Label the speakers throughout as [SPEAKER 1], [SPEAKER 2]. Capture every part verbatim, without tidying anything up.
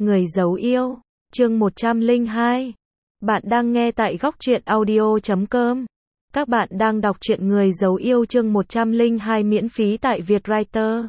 [SPEAKER 1] Người giấu yêu, chương một trăm lẻ hai. Bạn đang nghe tại góc truyện audio chấm com. Các bạn đang đọc truyện Người giấu yêu chương một trăm lẻ hai miễn phí tại Vietwriter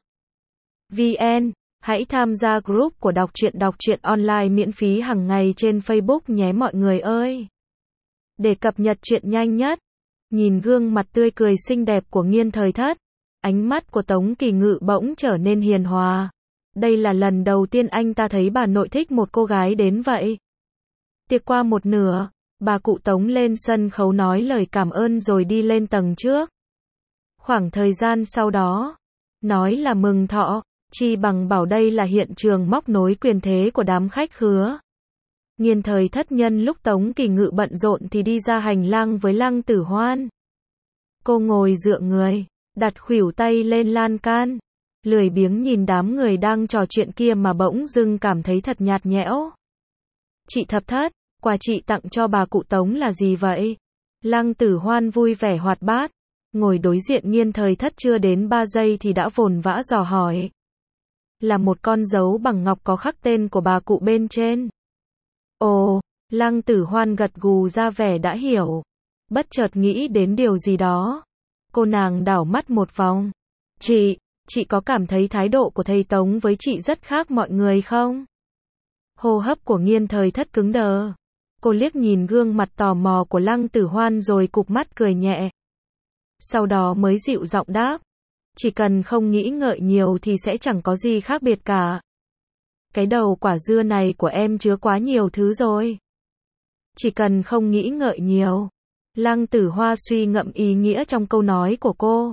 [SPEAKER 1] vê en. Hãy tham gia group của đọc truyện đọc truyện online miễn phí hàng ngày trên Facebook nhé mọi người ơi. Để cập nhật truyện nhanh nhất, nhìn gương mặt tươi cười xinh đẹp của Nghiên Thời Thất, ánh mắt của Tống Kỳ Ngự bỗng trở nên hiền hòa. Đây là lần đầu tiên anh ta thấy bà nội thích một cô gái đến vậy. Tiệc qua một nửa, bà cụ Tống lên sân khấu nói lời cảm ơn rồi đi lên tầng trước. Khoảng thời gian sau đó, nói là mừng thọ, chi bằng bảo đây là hiện trường móc nối quyền thế của đám khách khứa. Nghiên Thời Thất nhân lúc Tống Kỳ Ngự bận rộn thì đi ra hành lang với Lăng Tử Hoan. Cô ngồi dựa người, đặt khuỷu tay lên lan can, lười biếng nhìn đám người đang trò chuyện kia mà bỗng dưng cảm thấy thật nhạt nhẽo. Chị Thập Thất, quà chị tặng cho bà cụ Tống là gì vậy? Lăng Tử Hoan vui vẻ hoạt bát, ngồi đối diện Nghiên Thời Thất chưa đến ba giây thì đã vồn vã dò hỏi. Là một con dấu bằng ngọc có khắc tên của bà cụ bên trên. Ồ, Lăng Tử Hoan gật gù ra vẻ đã hiểu. Bất chợt nghĩ đến điều gì đó. Cô nàng đảo mắt một vòng. Chị, chị có cảm thấy thái độ của thầy Tống với chị rất khác mọi người không? Hô hấp của Nghiên Thời Thất cứng đờ. Cô liếc nhìn gương mặt tò mò của Lăng Tử Hoan rồi cụp mắt cười nhẹ. Sau đó mới dịu giọng đáp. Chỉ cần không nghĩ ngợi nhiều thì sẽ chẳng có gì khác biệt cả. Cái đầu quả dưa này của em chứa quá nhiều thứ rồi. Chỉ cần không nghĩ ngợi nhiều. Lăng Tử Hoa suy ngẫm ý nghĩa trong câu nói của cô.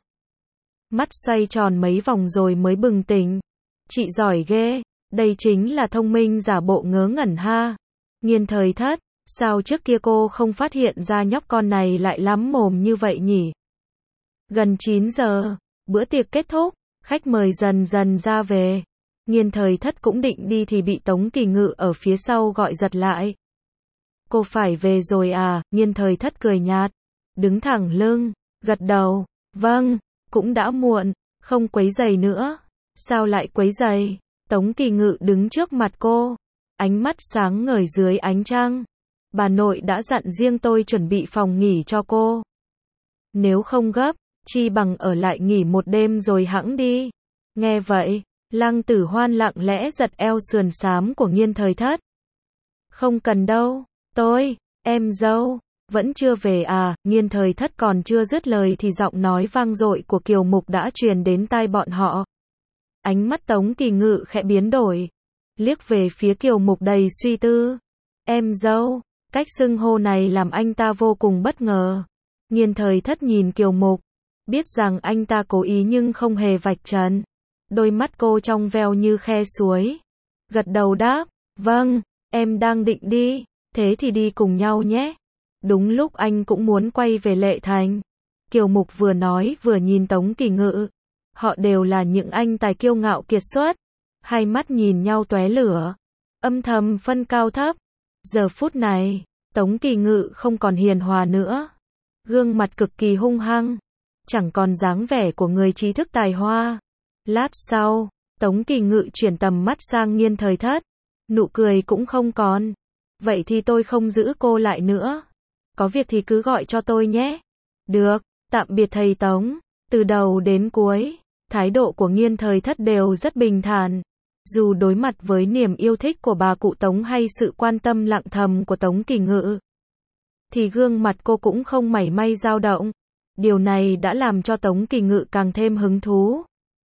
[SPEAKER 1] Mắt xoay tròn mấy vòng rồi mới bừng tỉnh. Chị giỏi ghê, đây chính là thông minh giả bộ ngớ ngẩn ha. Nghiên Thời Thất, sao trước kia cô không phát hiện ra nhóc con này lại lắm mồm như vậy nhỉ? Gần chín giờ, bữa tiệc kết thúc, khách mời dần dần ra về. Nghiên Thời Thất cũng định đi thì bị Tống Kỳ Ngự ở phía sau gọi giật lại. Cô phải về rồi à? Nghiên Thời Thất cười nhạt, đứng thẳng lưng, gật đầu, vâng, cũng đã muộn, không quấy rầy nữa. Sao lại quấy rầy? Tống Kỳ Ngự đứng trước mặt cô, ánh mắt sáng ngời dưới ánh trăng. Bà nội đã dặn riêng tôi chuẩn bị phòng nghỉ cho cô. Nếu không gấp, chi bằng ở lại nghỉ một đêm rồi hẵng đi. Nghe vậy, Lăng Tử Hoan lặng lẽ giật eo sườn xám của Nghiên Thời Thất. Không cần đâu, tôi, em dâu, vẫn chưa về à? Nghiên Thời Thất còn chưa dứt lời thì giọng nói vang dội của Kiều Mục đã truyền đến tai bọn họ. Ánh mắt Tống Kỳ Ngự khẽ biến đổi, liếc về phía Kiều Mục đầy suy tư. Em dâu, cách xưng hô này làm anh ta vô cùng bất ngờ. Nghiên Thời Thất nhìn Kiều Mục, biết rằng anh ta cố ý nhưng không hề vạch trần. Đôi mắt cô trong veo như khe suối. Gật đầu đáp, vâng, em đang định đi, thế thì đi cùng nhau nhé. Đúng lúc anh cũng muốn quay về Lệ Thành. Kiều Mục vừa nói vừa nhìn Tống Kỳ Ngự. Họ đều là những anh tài kiêu ngạo kiệt xuất. Hai mắt nhìn nhau tóe lửa, âm thầm phân cao thấp. Giờ phút này, Tống Kỳ Ngự không còn hiền hòa nữa. Gương mặt cực kỳ hung hăng, chẳng còn dáng vẻ của người trí thức tài hoa. Lát sau, Tống Kỳ Ngự chuyển tầm mắt sang Nghiên Thời Thất. Nụ cười cũng không còn. Vậy thì tôi không giữ cô lại nữa. Có việc thì cứ gọi cho tôi nhé. Được, tạm biệt thầy Tống. Từ đầu đến cuối, thái độ của Nghiên Thời Thất đều rất bình thản. Dù đối mặt với niềm yêu thích của bà cụ Tống hay sự quan tâm lặng thầm của Tống Kỳ Ngự, thì gương mặt cô cũng không mảy may dao động. Điều này đã làm cho Tống Kỳ Ngự càng thêm hứng thú.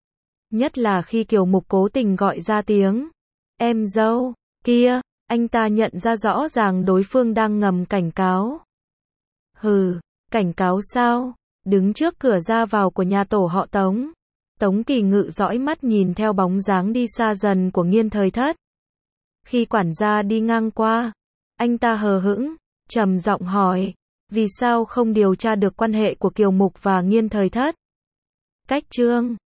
[SPEAKER 1] Nhất là khi Kiều Mục cố tình gọi ra tiếng em dâu kia, anh ta nhận ra rõ ràng đối phương đang ngầm cảnh cáo. Hừ, cảnh cáo sao? Đứng trước cửa ra vào của nhà tổ họ Tống, Tống Kỳ Ngự dõi mắt nhìn theo bóng dáng đi xa dần của Nghiên Thời Thất. Khi quản gia đi ngang qua, anh ta hờ hững, trầm giọng hỏi, vì sao không điều tra được quan hệ của Kiều Mục và Nghiên Thời Thất? Cách chương